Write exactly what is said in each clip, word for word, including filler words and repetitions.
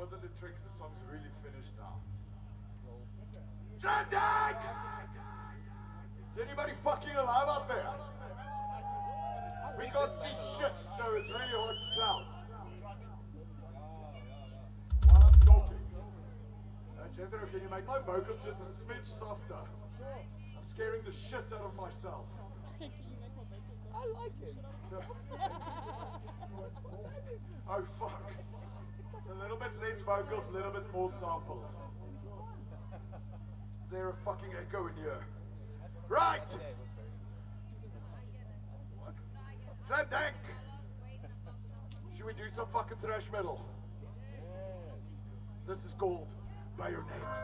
wasn't a trick, the song's really finished now. Slam Dunk! Is anybody fucking alive out there? We can't see shit, so it's really hard to tell. While I'm talking, uh, Jethro, can you make my vocals just a smidge softer? I'm scaring the shit out of myself. I like it. Oh fuck. A little bit less vocals, a little bit more samples. Is there a fucking echo in here? Right! What? Slam Dunk! Should we do some fucking thrash metal? This is called Bayonet.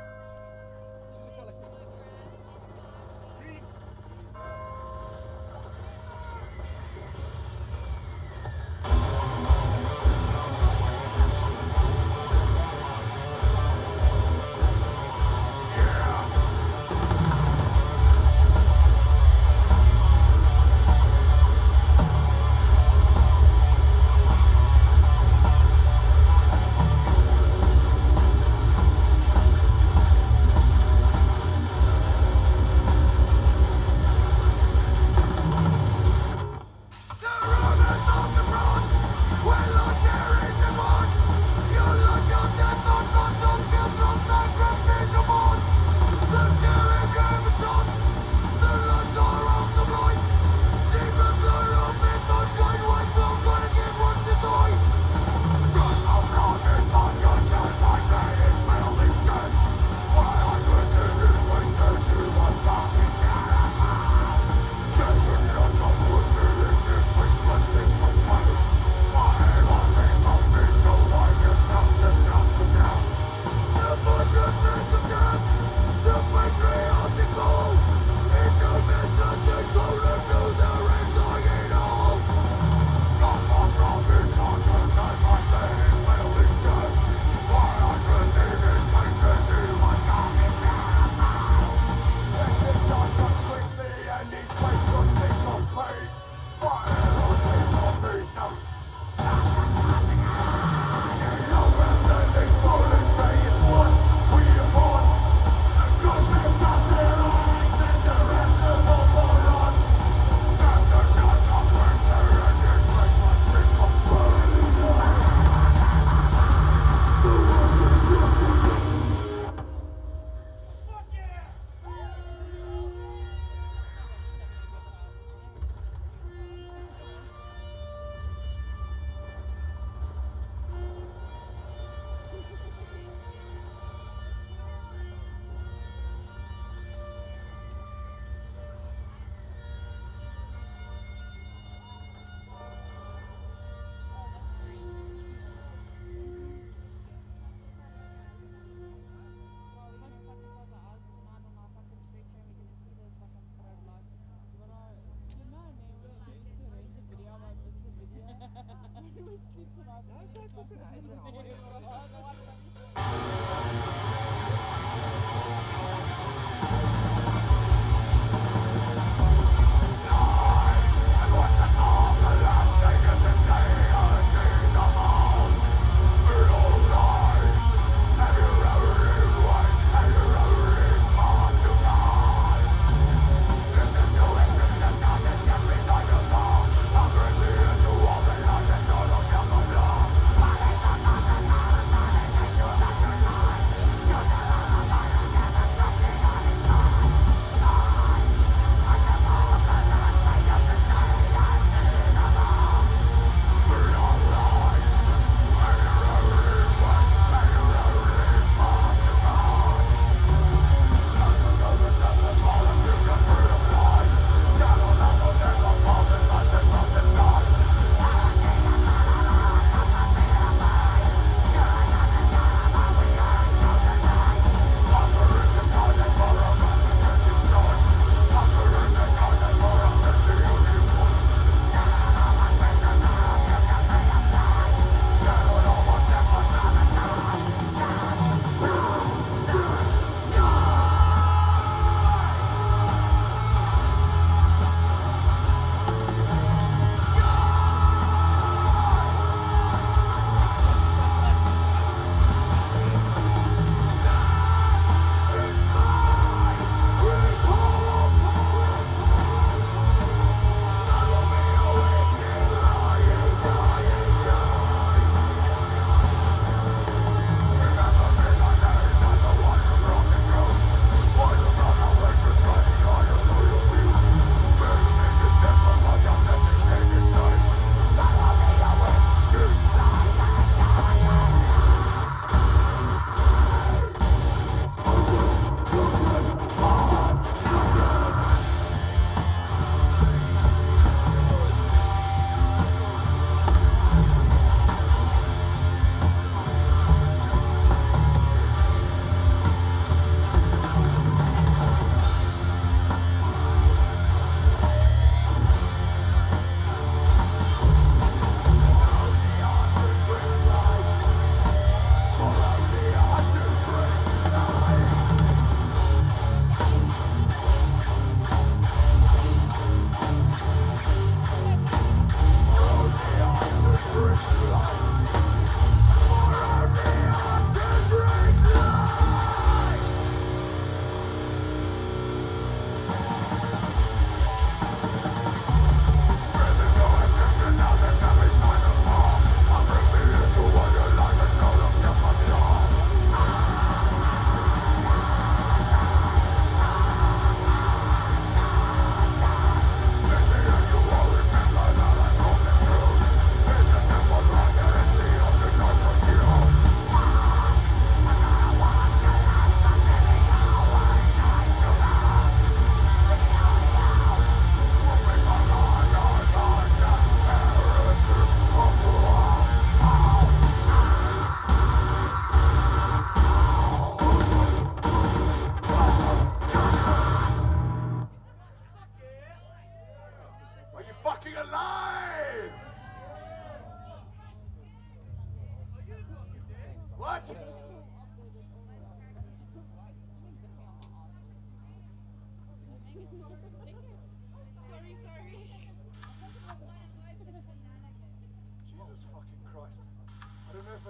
Bye.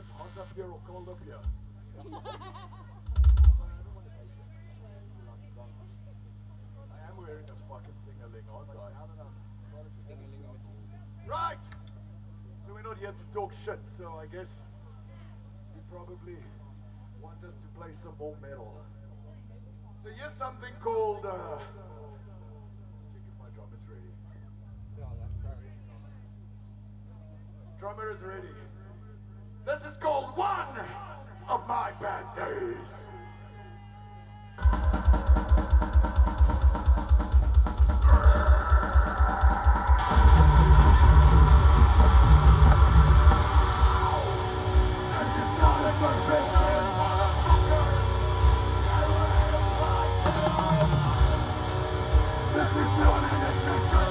it's hot up here or cold up here. I am wearing a fucking thingaling, aren't I? Right! So we're not here to talk shit, so I guess you probably want us to play some more metal. So here's something called, uh... check if my drum is ready. Drummer is ready. This is called One of My Bad Days. This is not a profession, motherfucker. This is not an admission.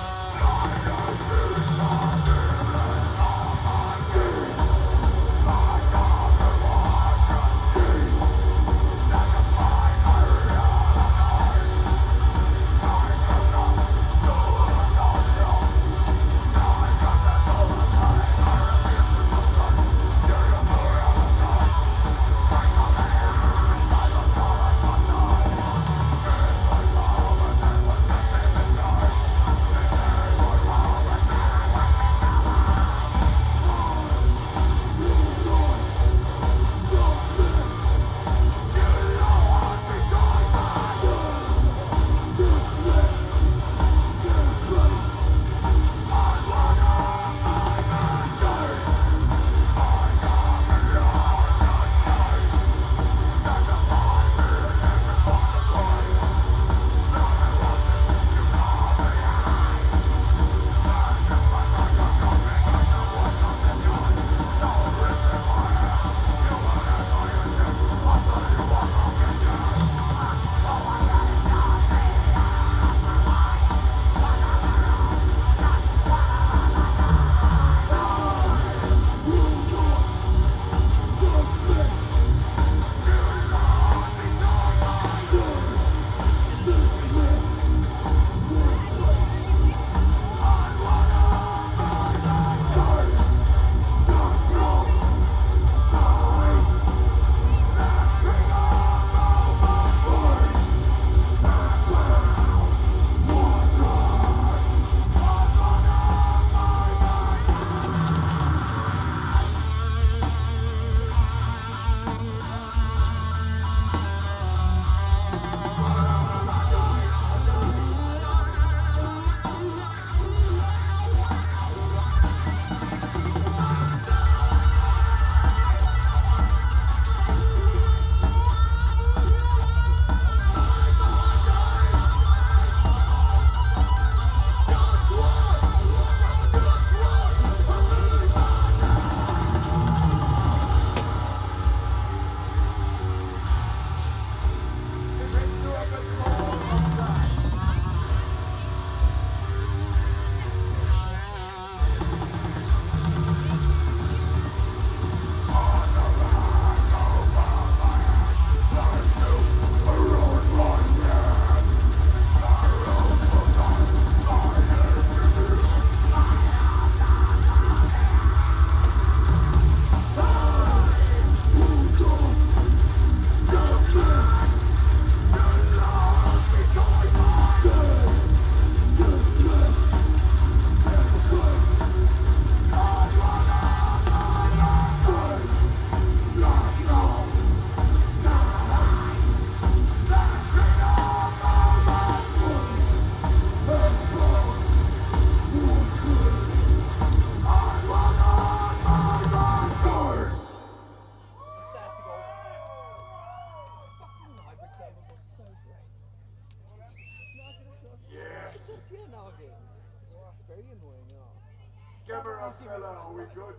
Camera fella, are we good?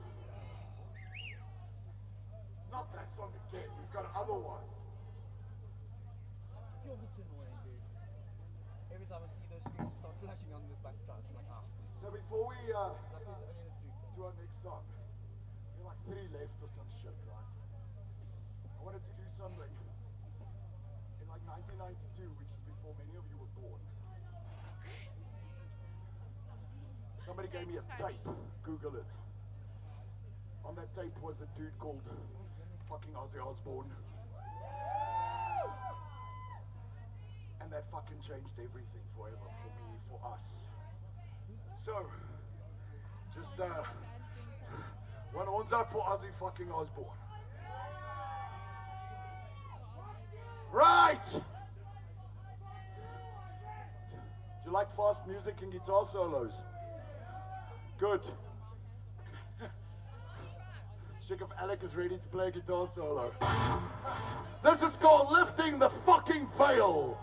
Not that song again, we've got another one. God, it's annoying, dude. Every time I see those screens start flashing on the back tracks, I'm like, ah. So before we uh, So I think it's only the three. do our next song, we have like three left or some shit, right? I wanted to do something in like nineteen ninety-two, which is before many of you were born. Somebody gave me a tape, Google it, On that tape was a dude called fucking Ozzy Osbourne. And that fucking changed everything forever for me, for us. So, just uh, one horns up for Ozzy fucking Osbourne. Right! Do you like fast music and guitar solos? Good. Chick of Alec is ready to play a guitar solo. This is called Lifting the Fucking Veil.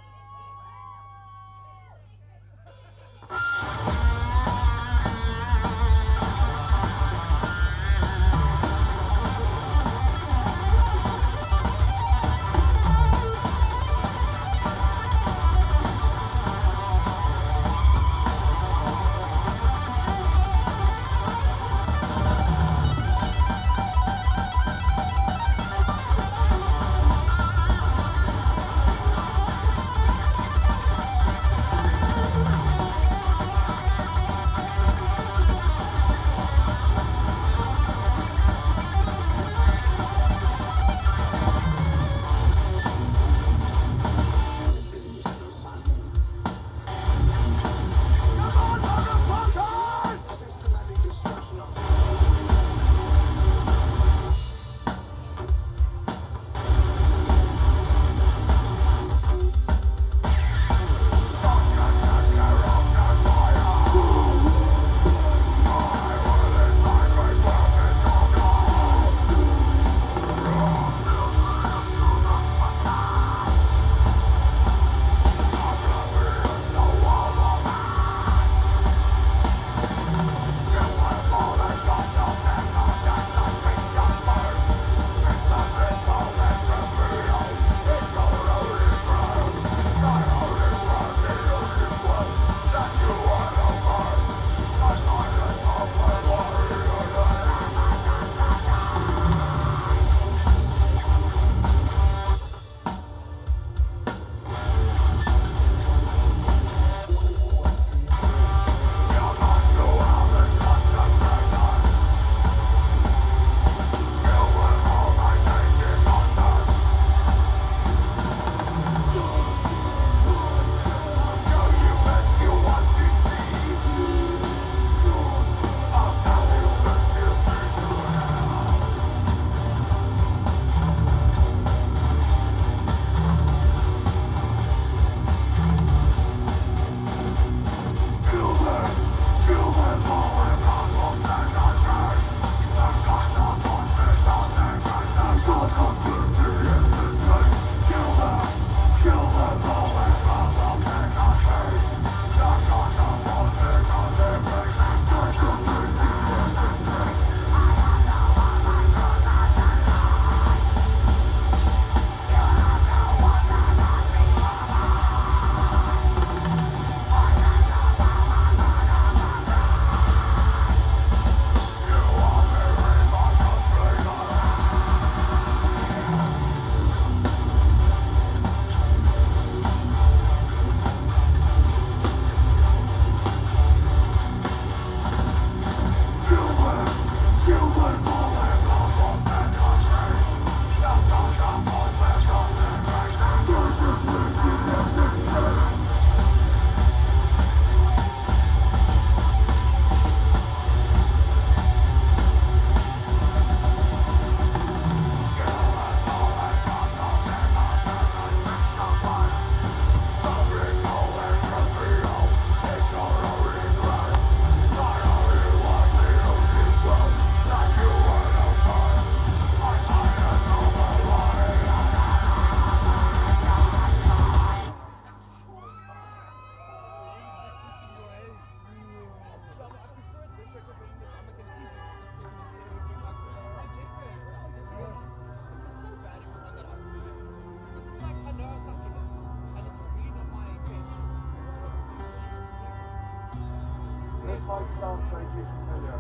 This might sound vaguely familiar.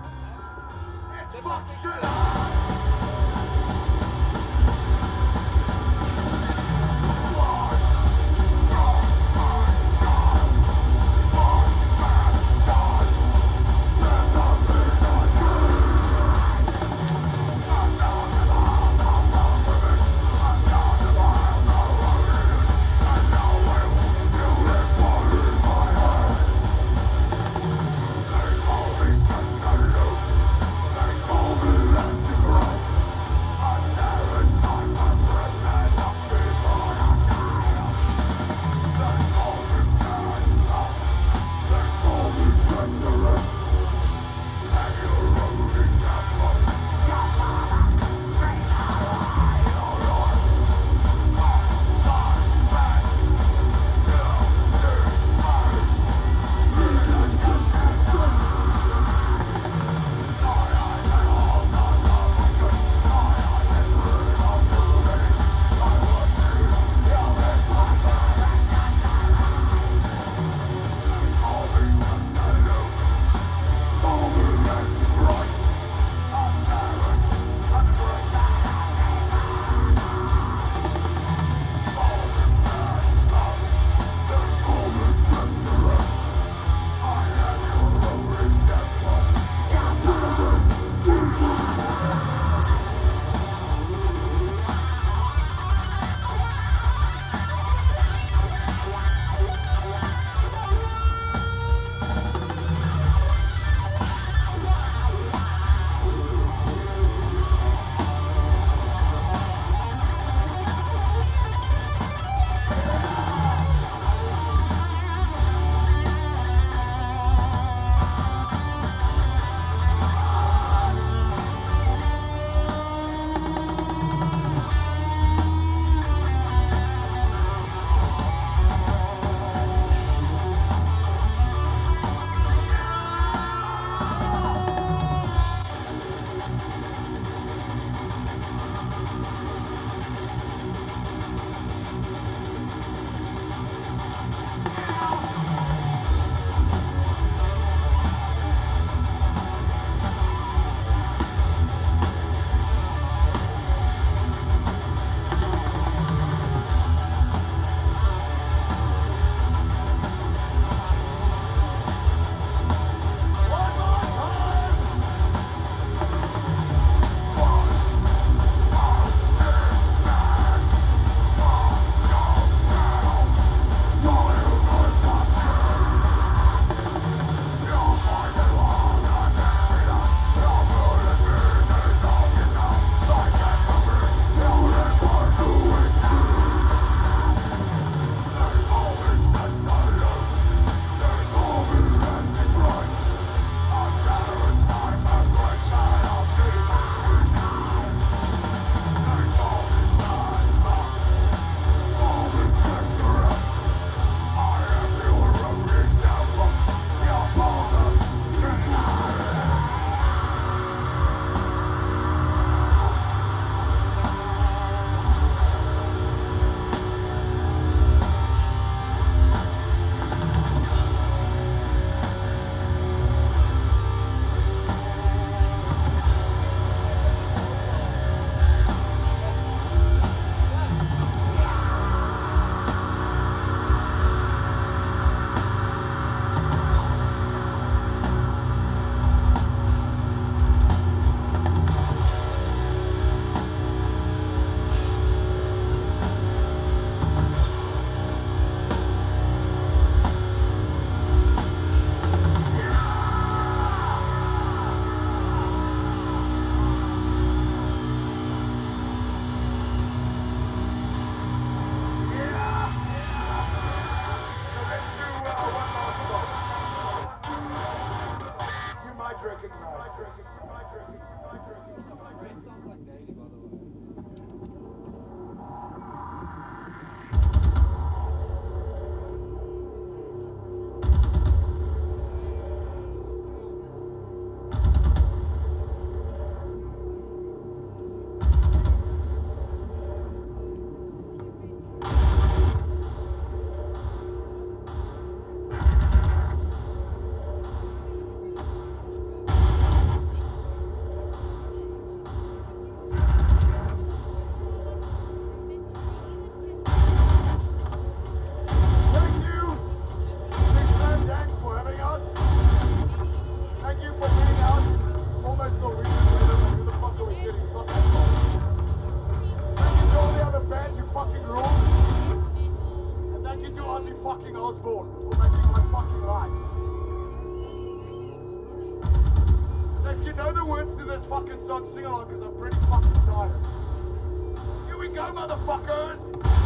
Fuck shit up! fucking Osborne for making my fucking life. So if you know the words to this fucking song, sing along because I'm pretty fucking tired. Here we go, motherfuckers!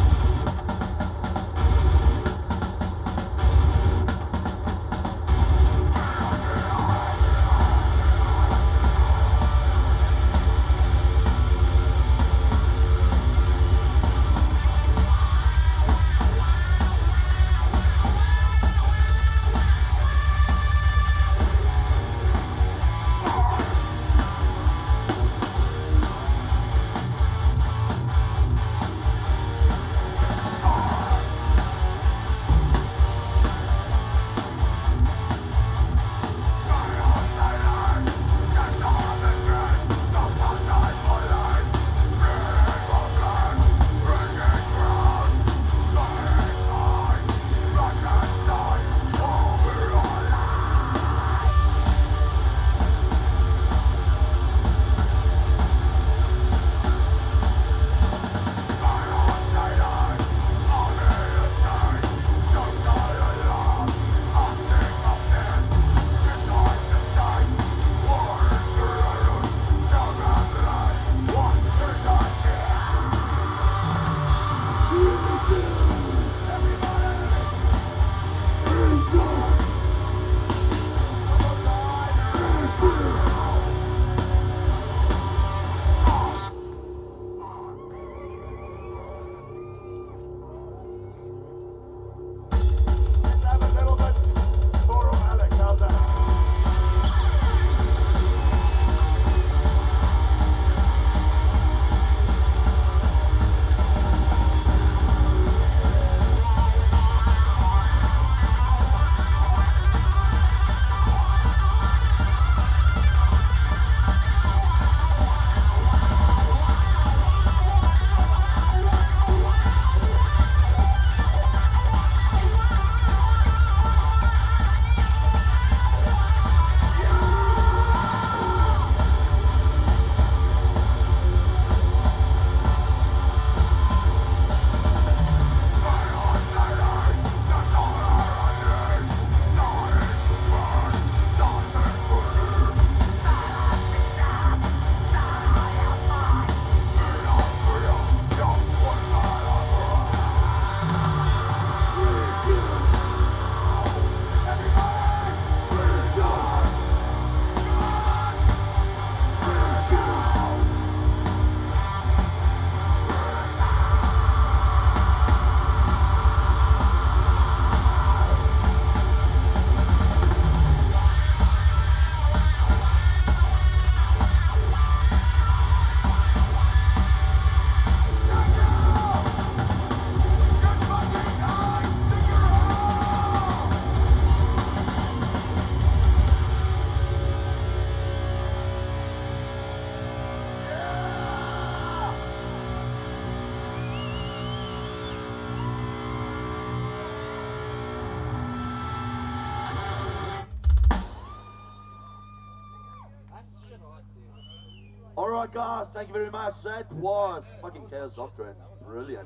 Alright guys, thank you very much. That was fucking Chaos Doctrine. Brilliant.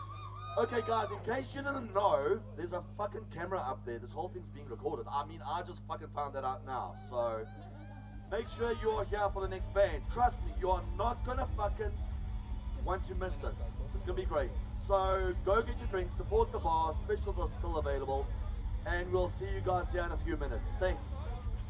Okay guys, in case you didn't know, there's a fucking camera up there. This whole thing's being recorded. I mean, I just fucking found that out now. So, make sure you are here for the next band. Trust me, you are not gonna fucking want to miss this. It's gonna be great. So, go get your drink, support the bar, specials are still available, and we'll see you guys here in a few minutes. Thanks.